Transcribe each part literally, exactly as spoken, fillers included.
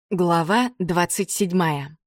Глава двадцать седьмая.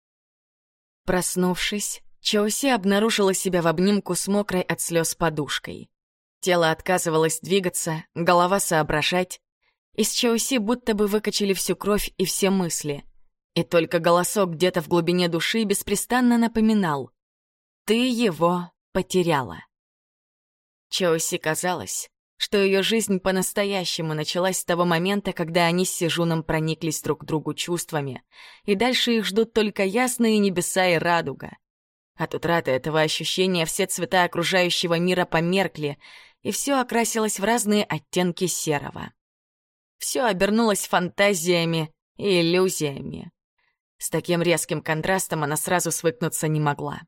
Проснувшись, Чоуси обнаружила себя в обнимку с мокрой от слез подушкой. Тело отказывалось двигаться, голова соображать. Из Чоуси будто бы выкачали всю кровь и все мысли. И только голосок где-то в глубине души беспрестанно напоминал: «Ты его потеряла». Чоуси казалось, что ее жизнь по-настоящему началась с того момента, когда они с Сежуном прониклись друг к другу чувствами, и дальше их ждут только ясные небеса и радуга. От утраты этого ощущения все цвета окружающего мира померкли, и все окрасилось в разные оттенки серого. Все обернулось фантазиями и иллюзиями. С таким резким контрастом она сразу свыкнуться не могла.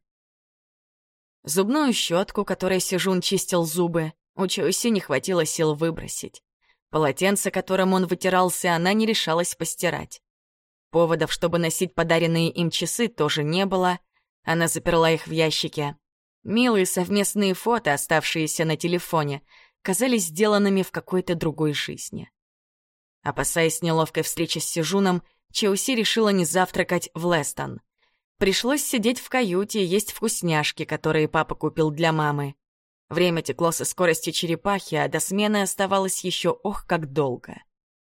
Зубную щетку, которой Сежун чистил зубы, у Чоуси не хватило сил выбросить. Полотенце, которым он вытирался, она не решалась постирать. Поводов, чтобы носить подаренные им часы, тоже не было. Она заперла их в ящике. Милые совместные фото, оставшиеся на телефоне, казались сделанными в какой-то другой жизни. Опасаясь неловкой встречи с Сежуном, Чоуси решила не завтракать в Лестон. Пришлось сидеть в каюте и есть вкусняшки, которые папа купил для мамы. Время текло со скоростью черепахи, а до смены оставалось еще ох как долго.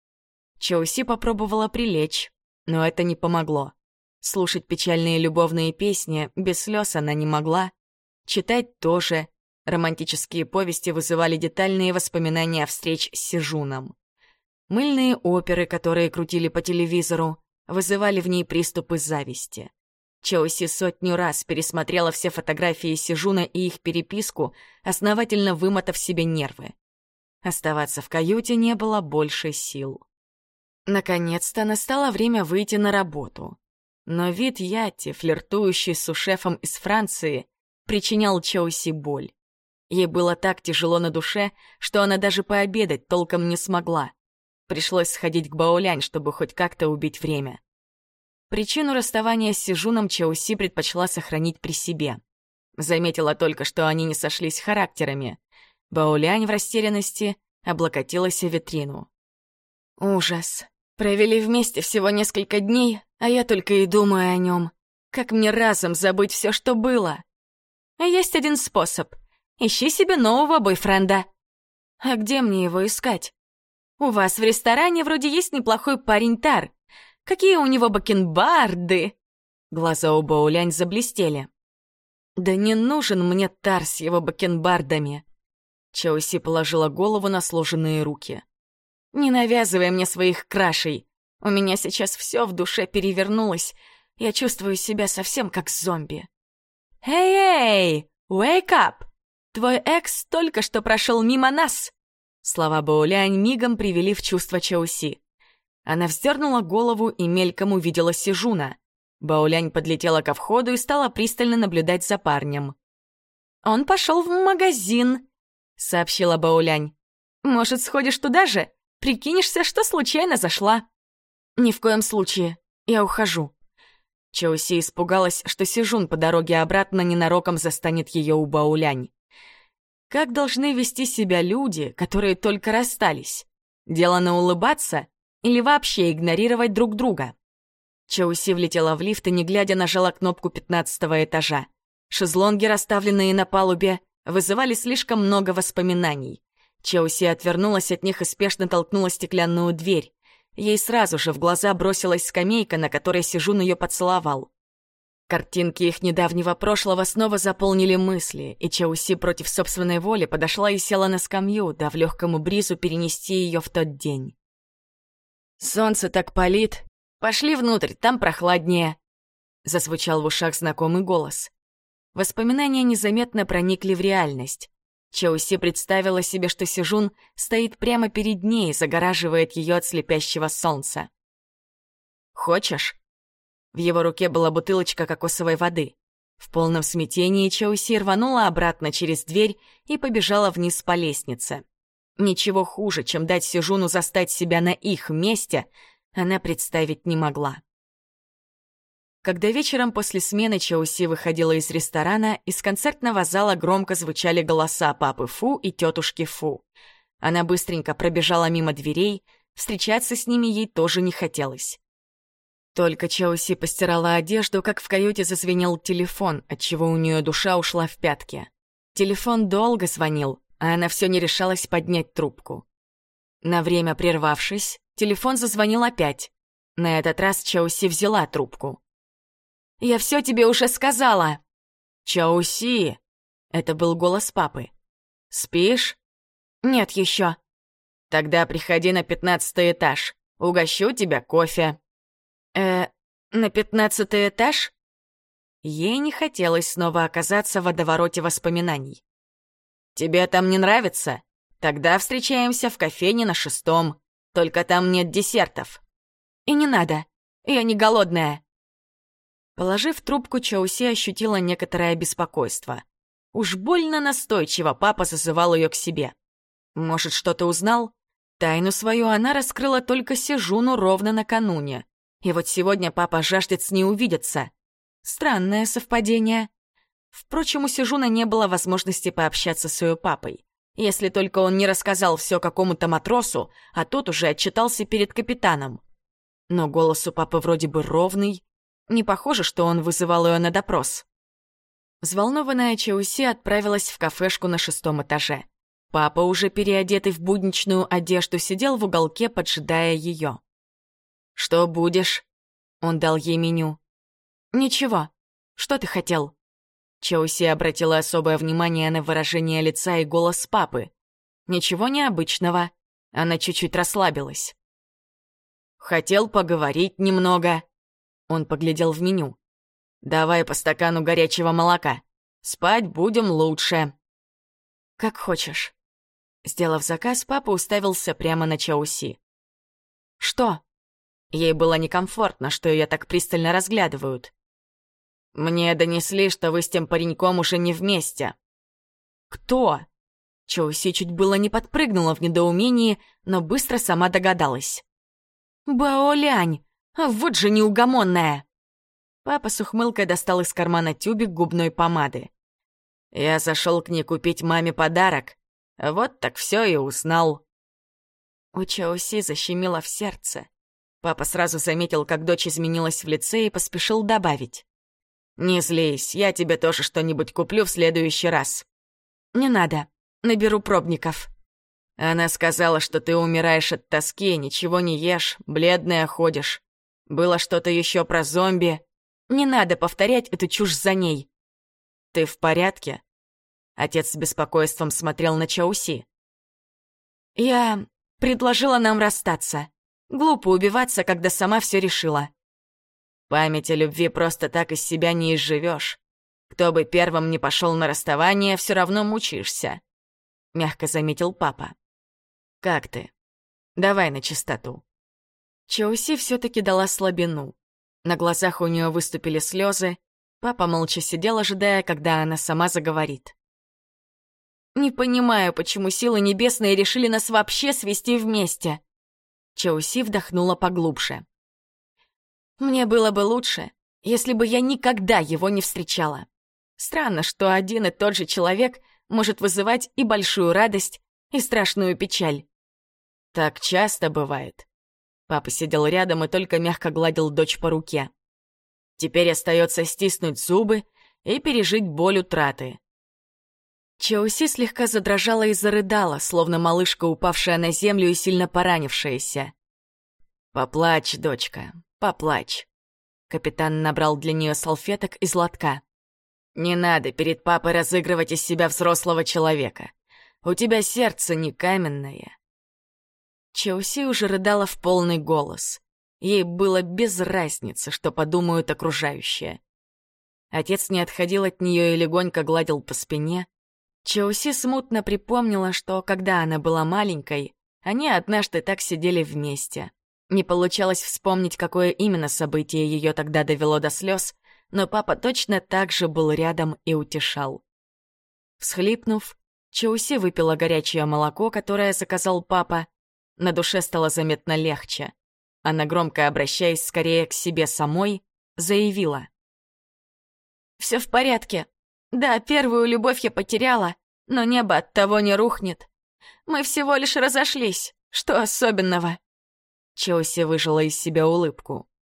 Чоуси попробовала прилечь, но это не помогло. Слушать печальные любовные песни без слез она не могла. Читать тоже. Романтические повести вызывали детальные воспоминания о встреч с Сежуном. Мыльные оперы, которые крутили по телевизору, вызывали в ней приступы зависти. Чоуси сотню раз пересмотрела все фотографии Сежуна и их переписку, основательно вымотав себе нервы. Оставаться в каюте не было больше сил. Наконец-то настало время выйти на работу. Но вид Ятти, флиртующий с сушефом из Франции, причинял Чоуси боль. Ей было так тяжело на душе, что она даже пообедать толком не смогла. Пришлось сходить к Баолянь, чтобы хоть как-то убить время. Причину расставания с Сежуном Чоуси предпочла сохранить при себе. Заметила только, что они не сошлись характерами. Баолянь в растерянности облокотилась о витрину. «Ужас. Провели вместе всего несколько дней, а я только и думаю о нем. Как мне разом забыть все, что было? А есть один способ. Ищи себе нового бойфренда. А где мне его искать? У вас в ресторане вроде есть неплохой парень Тар. Какие у него бакенбарды!» Глаза у Баолянь заблестели. «Да не нужен мне Тар с его бакенбардами!» Чоуси положила голову на сложенные руки. «Не навязывай мне своих крашей. У меня сейчас все в душе перевернулось. Я чувствую себя совсем как зомби». «Эй-эй! Wake up! Твой экс только что прошел мимо нас!» Слова Баолянь мигом привели в чувство Чоуси. Она вздернула голову и мельком увидела Сежуна. Баолянь подлетела ко входу и стала пристально наблюдать за парнем. «Он пошел в магазин», — сообщила Баолянь. «Может, сходишь туда же? Прикинешься, что случайно зашла». «Ни в коем случае. Я ухожу». Чоуси испугалась, что Сежун по дороге обратно ненароком застанет ее у Баолянь. Как должны вести себя люди, которые только расстались? Делано улыбаться или вообще игнорировать друг друга? Чоуси влетела в лифт и, не глядя, нажала кнопку пятнадцатого этажа. Шезлонги, расставленные на палубе, вызывали слишком много воспоминаний. Чоуси отвернулась от них и спешно толкнула стеклянную дверь. Ей сразу же в глаза бросилась скамейка, на которой Сежун ее поцеловал. Картинки их недавнего прошлого снова заполнили мысли, и Чоуси против собственной воли подошла и села на скамью, дав легкому бризу перенести ее в тот день. «Солнце так палит. Пошли внутрь, там прохладнее», — зазвучал в ушах знакомый голос. Воспоминания незаметно проникли в реальность. Чоуси представила себе, что Сежун стоит прямо перед ней и загораживает ее от слепящего солнца. «Хочешь?» В его руке была бутылочка кокосовой воды. В полном смятении Чоуси рванула обратно через дверь и побежала вниз по лестнице. Ничего хуже, чем дать Сежуну застать себя на их месте, она представить не могла. Когда вечером после смены Чоуси выходила из ресторана, из концертного зала громко звучали голоса папы Фу и тетушки Фу. Она быстренько пробежала мимо дверей, встречаться с ними ей тоже не хотелось. Только Чауси постирала одежду, как в каюте зазвенел телефон, отчего у нее душа ушла в пятки. Телефон долго звонил, а она все не решалась поднять трубку. На время прервавшись, телефон зазвонил опять. На этот раз Чауси взяла трубку. «Я все тебе уже сказала!» «Чауси!» — это был голос папы. «Спишь?» «Нет еще». «Тогда приходи на пятнадцатый этаж. Угощу тебя кофе». «Э, на пятнадцатый этаж?» Ей не хотелось снова оказаться в водовороте воспоминаний. «Тебе там не нравится? Тогда встречаемся в кофейне на шестом. Только там нет десертов». «И не надо. Я не голодная». Положив трубку, Чауси ощутила некоторое беспокойство. Уж больно настойчиво папа зазывал ее к себе. Может, что-то узнал? Тайну свою она раскрыла только Сежуну ровно накануне. И вот сегодня папа жаждет с ней увидеться. Странное совпадение. Впрочем, у Сежуна не было возможности пообщаться с ее папой. Если только он не рассказал все какому-то матросу, а тот уже отчитался перед капитаном. Но голос у папы вроде бы ровный. Не похоже, что он вызывал ее на допрос. Взволнованная Чауси отправилась в кафешку на шестом этаже. Папа, уже переодетый в будничную одежду, сидел в уголке, поджидая ее. «Что будешь?» Он дал ей меню. «Ничего. Что ты хотел?» Чауси обратила особое внимание на выражение лица и голос папы. Ничего необычного. Она чуть-чуть расслабилась. «Хотел поговорить немного». Он поглядел в меню. «Давай по стакану горячего молока. Спать будем лучше». «Как хочешь». Сделав заказ, папа уставился прямо на Чауси. «Что?» Ей было некомфортно, что ее так пристально разглядывают. «Мне донесли, что вы с тем пареньком уже не вместе». «Кто?» Чауси чуть было не подпрыгнула в недоумении, но быстро сама догадалась. «Баолянь! Вот же неугомонная!» Папа с ухмылкой достал из кармана тюбик губной помады. «Я зашел к ней купить маме подарок. Вот так все и узнал». У Чауси защемило в сердце. Папа сразу заметил, как дочь изменилась в лице, и поспешил добавить. «Не злись, я тебе тоже что-нибудь куплю в следующий раз». «Не надо, наберу пробников». Она сказала, что ты умираешь от тоски, ничего не ешь, бледная ходишь. Было что-то еще про зомби. Не надо повторять эту чушь за ней. Ты в порядке?» Отец с беспокойством смотрел на Чауси. «Я предложила нам расстаться. Глупо убиваться, когда сама все решила». «Память о любви просто так из себя не изживешь. Кто бы первым не пошел на расставание, все равно мучишься», — мягко заметил папа. «Как ты? Давай на чистоту». Чауси все-таки дала слабину. На глазах у нее выступили слезы. Папа молча сидел, ожидая, когда она сама заговорит. «Не понимаю, почему силы небесные решили нас вообще свести вместе». Чауси вдохнула поглубже. «Мне было бы лучше, если бы я никогда его не встречала. Странно, что один и тот же человек может вызывать и большую радость, и страшную печаль». «Так часто бывает». Папа сидел рядом и только мягко гладил дочь по руке. «Теперь остается стиснуть зубы и пережить боль утраты». Чауси слегка задрожала и зарыдала, словно малышка, упавшая на землю и сильно поранившаяся. «Поплачь, дочка, поплачь». Капитан набрал для нее салфеток из лотка. «Не надо перед папой разыгрывать из себя взрослого человека. У тебя сердце не каменное». Чауси уже рыдала в полный голос. Ей было без разницы, что подумают окружающие. Отец не отходил от нее и легонько гладил по спине. Чауси смутно припомнила, что, когда она была маленькой, они однажды так сидели вместе. Не получалось вспомнить, какое именно событие ее тогда довело до слез, но папа точно так же был рядом и утешал. Всхлипнув, Чауси выпила горячее молоко, которое заказал папа. На душе стало заметно легче. Она, громко обращаясь скорее к себе самой, заявила. «Все в порядке. Да, первую любовь я потеряла, но небо от того не рухнет. Мы всего лишь разошлись. Что особенного?» Чауси выжила из себя улыбку.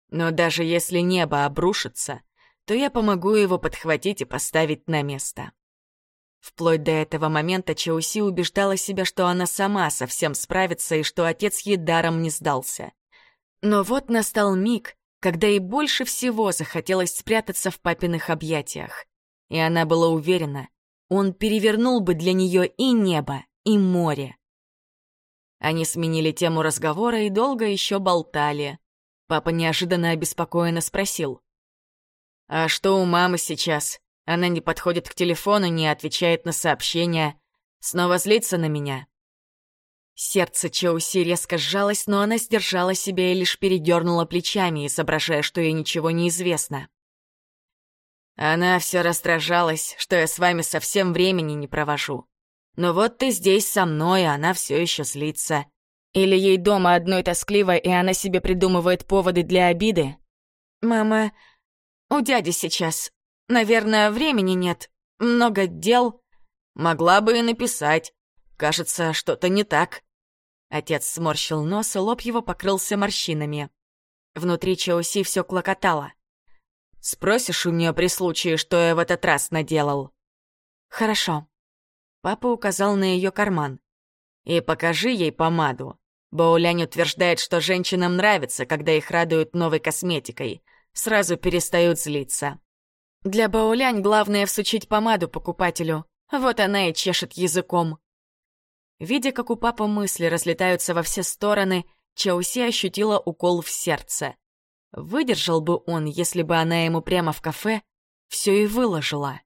Но даже если небо обрушится, то я помогу его подхватить и поставить на место. Вплоть до этого момента Чауси убеждала себя, что она сама совсем справится и что отец ей даром не сдался. Но вот настал миг, когда ей больше всего захотелось спрятаться в папиных объятиях. И она была уверена, он перевернул бы для нее и небо, и море. Они сменили тему разговора и долго еще болтали. Папа неожиданно обеспокоенно спросил: «А что у мамы сейчас? Она не подходит к телефону, не отвечает на сообщения. Снова злится на меня?» Сердце Чауси резко сжалось, но она сдержала себя и лишь передернула плечами, изображая, что ей ничего не известно. «Она все раздражалась, что я с вами совсем времени не провожу. Но вот ты здесь со мной, а она все еще злится. Или ей дома одной тоскливо, и она себе придумывает поводы для обиды? Мама, у дяди сейчас, наверное, времени нет, много дел. Могла бы и написать. Кажется, что-то не так». Отец сморщил нос, и лоб его покрылся морщинами. Внутри Чауси все клокотало. «Спросишь у нее при случае, что я в этот раз наделал?» «Хорошо». Папа указал на ее карман. «И покажи ей помаду. Баолянь утверждает, что женщинам нравится, когда их радуют новой косметикой. Сразу перестают злиться. Для Баолянь главное всучить помаду покупателю. Вот она и чешет языком». Видя, как у папы мысли разлетаются во все стороны, Чауси ощутила укол в сердце. Выдержал бы он, если бы она ему прямо в кафе все и выложила.